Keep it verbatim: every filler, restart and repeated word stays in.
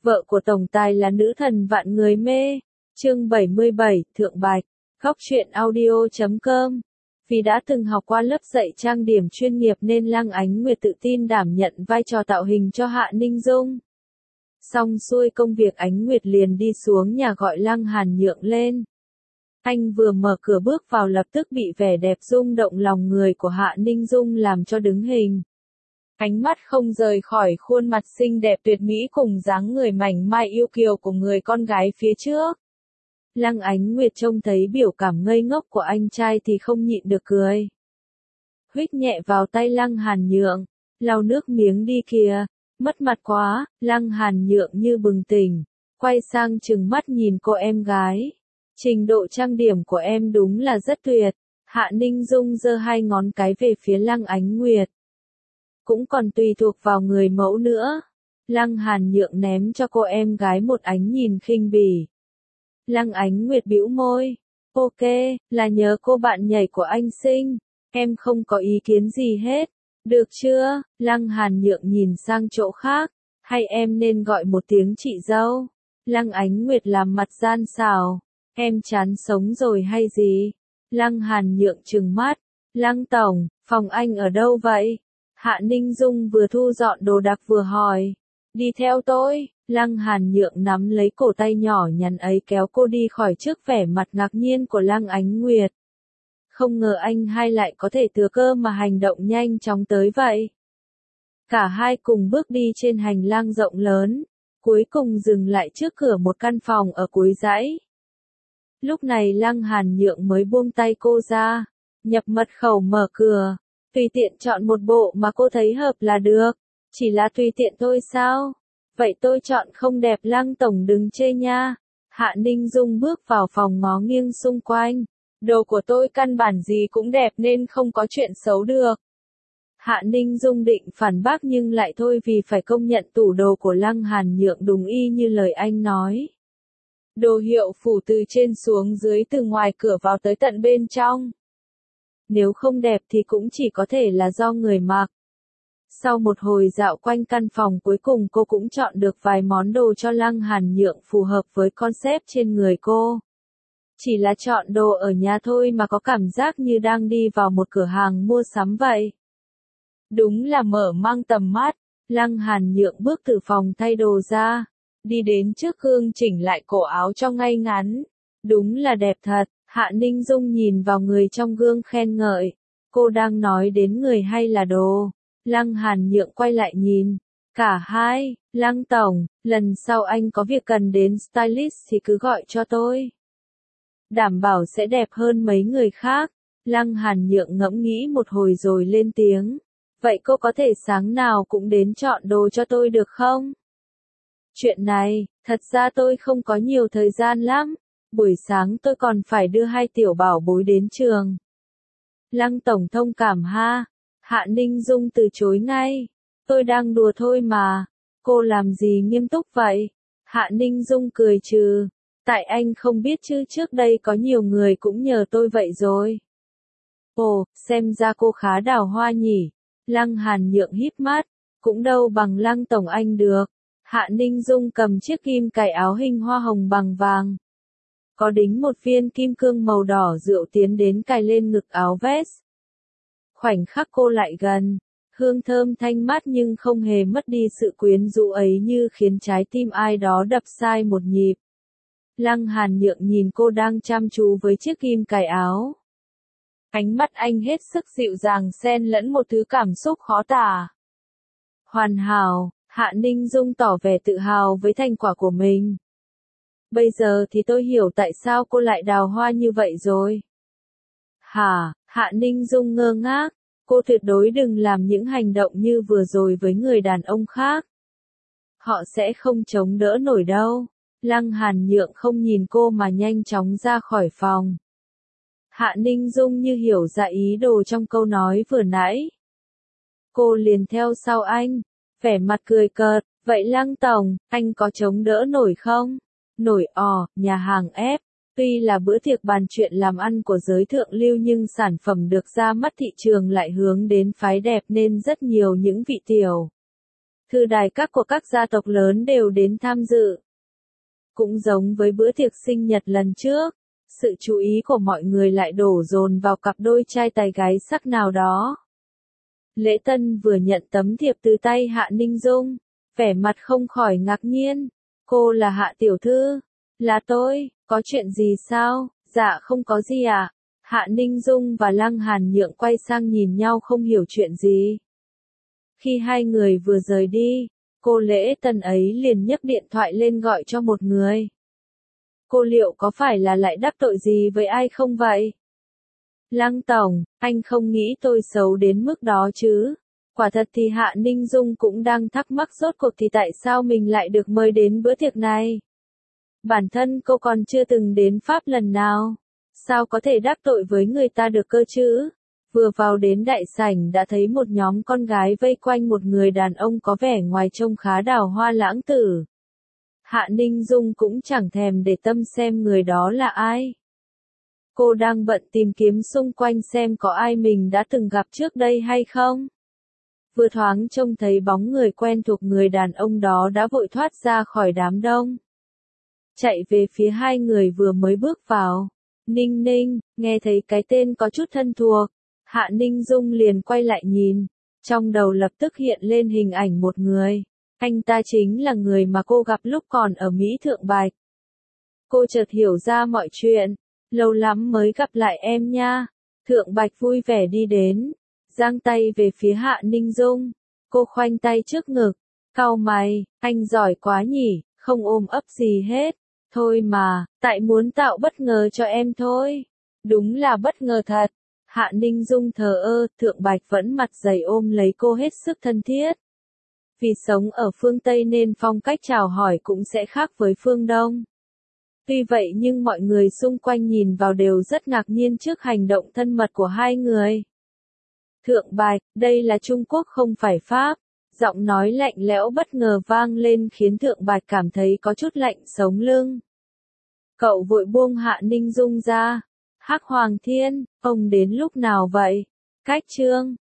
Vợ của tổng tài là nữ thần vạn người mê. Chương bảy mươi bảy, Thượng Bạch. Góc truyện audio chấm com. Vì đã từng học qua lớp dạy trang điểm chuyên nghiệp nên Lăng Ánh Nguyệt tự tin đảm nhận vai trò tạo hình cho Hạ Ninh Dung. Xong xuôi công việc, Ánh Nguyệt liền đi xuống nhà gọi Lăng Hàn Nhượng lên. Anh vừa mở cửa bước vào lập tức bị vẻ đẹp rung động lòng người của Hạ Ninh Dung làm cho đứng hình. Ánh mắt không rời khỏi khuôn mặt xinh đẹp tuyệt mỹ cùng dáng người mảnh mai yêu kiều của người con gái phía trước. Lăng Ánh Nguyệt trông thấy biểu cảm ngây ngốc của anh trai thì không nhịn được cười. Huých nhẹ vào tay Lăng Hàn Nhượng, lau nước miếng đi kìa, mất mặt quá. Lăng Hàn Nhượng như bừng tỉnh, quay sang trừng mắt nhìn cô em gái. Trình độ trang điểm của em đúng là rất tuyệt. Hạ Ninh Dung giơ hai ngón cái về phía Lăng Ánh Nguyệt. Cũng còn tùy thuộc vào người mẫu nữa. Lăng Hàn Nhượng ném cho cô em gái một ánh nhìn khinh bỉ. Lăng Ánh Nguyệt bĩu môi. Ok, là nhớ cô bạn nhảy của anh xinh. Em không có ý kiến gì hết. Được chưa? Lăng Hàn Nhượng nhìn sang chỗ khác. Hay em nên gọi một tiếng chị dâu? Lăng Ánh Nguyệt làm mặt gian xảo. Em chán sống rồi hay gì? Lăng Hàn Nhượng trừng mắt. Lăng tổng, phòng anh ở đâu vậy? Hạ Ninh Dung vừa thu dọn đồ đạc vừa hỏi. Đi theo tôi. Lăng Hàn Nhượng nắm lấy cổ tay nhỏ nhắn ấy kéo cô đi khỏi trước vẻ mặt ngạc nhiên của Lăng Ánh Nguyệt. Không ngờ anh hai lại có thể thừa cơ mà hành động nhanh chóng tới vậy. Cả hai cùng bước đi trên hành lang rộng lớn, cuối cùng dừng lại trước cửa một căn phòng ở cuối dãy. Lúc này Lăng Hàn Nhượng mới buông tay cô ra, nhập mật khẩu mở cửa, tùy tiện chọn một bộ mà cô thấy hợp là được, chỉ là tùy tiện thôi sao? Vậy tôi chọn không đẹp Lăng tổng đừng chê nha. Hạ Ninh Dung bước vào phòng ngó nghiêng xung quanh. Đồ của tôi căn bản gì cũng đẹp nên không có chuyện xấu được. Hạ Ninh Dung định phản bác nhưng lại thôi vì phải công nhận tủ đồ của Lăng Hàn Nhượng đúng y như lời anh nói. Đồ hiệu phủ từ trên xuống dưới, từ ngoài cửa vào tới tận bên trong. Nếu không đẹp thì cũng chỉ có thể là do người mặc. Sau một hồi dạo quanh căn phòng cuối cùng cô cũng chọn được vài món đồ cho Lăng Hàn Nhượng phù hợp với concept trên người cô. Chỉ là chọn đồ ở nhà thôi mà có cảm giác như đang đi vào một cửa hàng mua sắm vậy. Đúng là mở mang tầm mắt. Lăng Hàn Nhượng bước từ phòng thay đồ ra, đi đến trước gương chỉnh lại cổ áo cho ngay ngắn. Đúng là đẹp thật. Hạ Ninh Dung nhìn vào người trong gương khen ngợi. Cô đang nói đến người hay là đồ? Lăng Hàn Nhượng quay lại nhìn. Cả hai. Lăng tổng, lần sau anh có việc cần đến stylist thì cứ gọi cho tôi. Đảm bảo sẽ đẹp hơn mấy người khác. Lăng Hàn Nhượng ngẫm nghĩ một hồi rồi lên tiếng. Vậy cô có thể sáng nào cũng đến chọn đồ cho tôi được không? Chuyện này, thật ra tôi không có nhiều thời gian lắm. Buổi sáng tôi còn phải đưa hai tiểu bảo bối đến trường. Lăng tổng thông cảm ha. Hạ Ninh Dung từ chối ngay. Tôi đang đùa thôi mà. Cô làm gì nghiêm túc vậy? Hạ Ninh Dung cười trừ. Tại anh không biết chứ trước đây có nhiều người cũng nhờ tôi vậy rồi. Ồ, xem ra cô khá đào hoa nhỉ. Lăng Hàn Nhượng híp mắt. Cũng đâu bằng Lăng tổng anh được. Hạ Ninh Dung cầm chiếc kim cài áo hình hoa hồng bằng vàng. Có đính một viên kim cương màu đỏ rượu tiến đến cài lên ngực áo vest. Khoảnh khắc cô lại gần, hương thơm thanh mát nhưng không hề mất đi sự quyến rũ ấy như khiến trái tim ai đó đập sai một nhịp. Lăng Hàn Nhượng nhìn cô đang chăm chú với chiếc kim cài áo. Ánh mắt anh hết sức dịu dàng xen lẫn một thứ cảm xúc khó tả. Hoàn hảo. Hạ Ninh Dung tỏ vẻ tự hào với thành quả của mình. Bây giờ thì tôi hiểu tại sao cô lại đào hoa như vậy rồi. Hả? Hạ Ninh Dung ngơ ngác. Cô tuyệt đối đừng làm những hành động như vừa rồi với người đàn ông khác. Họ sẽ không chống đỡ nổi đâu. Lăng Hàn Nhượng không nhìn cô mà nhanh chóng ra khỏi phòng. Hạ Ninh Dung như hiểu ra ý đồ trong câu nói vừa nãy. Cô liền theo sau anh, vẻ mặt cười cợt. Vậy Lăng tổng, anh có chống đỡ nổi không? Nổi ò, nhà hàng ép. Tuy là bữa tiệc bàn chuyện làm ăn của giới thượng lưu nhưng sản phẩm được ra mắt thị trường lại hướng đến phái đẹp nên rất nhiều những vị tiểu thư đài các của các gia tộc lớn đều đến tham dự. Cũng giống với bữa tiệc sinh nhật lần trước, sự chú ý của mọi người lại đổ dồn vào cặp đôi trai tài gái sắc nào đó. Lễ Tân vừa nhận tấm thiệp từ tay Hạ Ninh Dung, vẻ mặt không khỏi ngạc nhiên. Cô là Hạ tiểu thư? Là tôi, có chuyện gì sao? Dạ không có gì ạ. À? Hạ Ninh Dung và Lăng Hàn Nhượng quay sang nhìn nhau không hiểu chuyện gì. Khi hai người vừa rời đi, cô Lễ Tân ấy liền nhấc điện thoại lên gọi cho một người. Cô liệu có phải là lại đắc tội gì với ai không vậy? Lăng tổng, anh không nghĩ tôi xấu đến mức đó chứ. Quả thật thì Hạ Ninh Dung cũng đang thắc mắc rốt cuộc thì tại sao mình lại được mời đến bữa tiệc này. Bản thân cô còn chưa từng đến Pháp lần nào. Sao có thể đắc tội với người ta được cơ chứ? Vừa vào đến đại sảnh đã thấy một nhóm con gái vây quanh một người đàn ông có vẻ ngoài trông khá đào hoa lãng tử. Hạ Ninh Dung cũng chẳng thèm để tâm xem người đó là ai. Cô đang bận tìm kiếm xung quanh xem có ai mình đã từng gặp trước đây hay không. Vừa thoáng trông thấy bóng người quen thuộc, người đàn ông đó đã vội thoát ra khỏi đám đông. Chạy về phía hai người vừa mới bước vào. Ninh Ninh, nghe thấy cái tên có chút thân thuộc. Hạ Ninh Dung liền quay lại nhìn. Trong đầu lập tức hiện lên hình ảnh một người. Anh ta chính là người mà cô gặp lúc còn ở Mỹ Thượng Bạch. Cô chợt hiểu ra mọi chuyện. Lâu lắm mới gặp lại em nha. Thượng Bạch vui vẻ đi đến, giang tay về phía Hạ Ninh Dung. Cô khoanh tay trước ngực, cau mày, anh giỏi quá nhỉ, không ôm ấp gì hết. Thôi mà, tại muốn tạo bất ngờ cho em thôi. Đúng là bất ngờ thật. Hạ Ninh Dung thờ ơ, Thượng Bạch vẫn mặt dày ôm lấy cô hết sức thân thiết. Vì sống ở phương Tây nên phong cách chào hỏi cũng sẽ khác với phương Đông. Tuy vậy nhưng mọi người xung quanh nhìn vào đều rất ngạc nhiên trước hành động thân mật của hai người. Thượng Bạch, đây là Trung Quốc không phải Pháp. Giọng nói lạnh lẽo bất ngờ vang lên khiến Thượng Bạch cảm thấy có chút lạnh sống lưng. Cậu vội buông Hạ Ninh Dung ra. Hắc Hoàng Thiên, ông đến lúc nào vậy? Cách chương